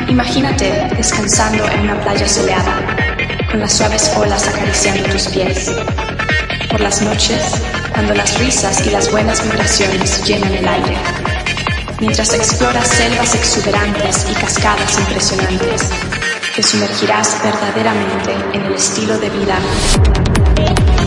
Imagínate descansando en una playa soleada, con las suaves olas acariciando tus pies. Por las noches, cuando las risas y las buenas vibraciones llenan el aire. Mientras exploras selvas exuberantes y cascadas impresionantes, te sumergirás verdaderamente en el estilo de vida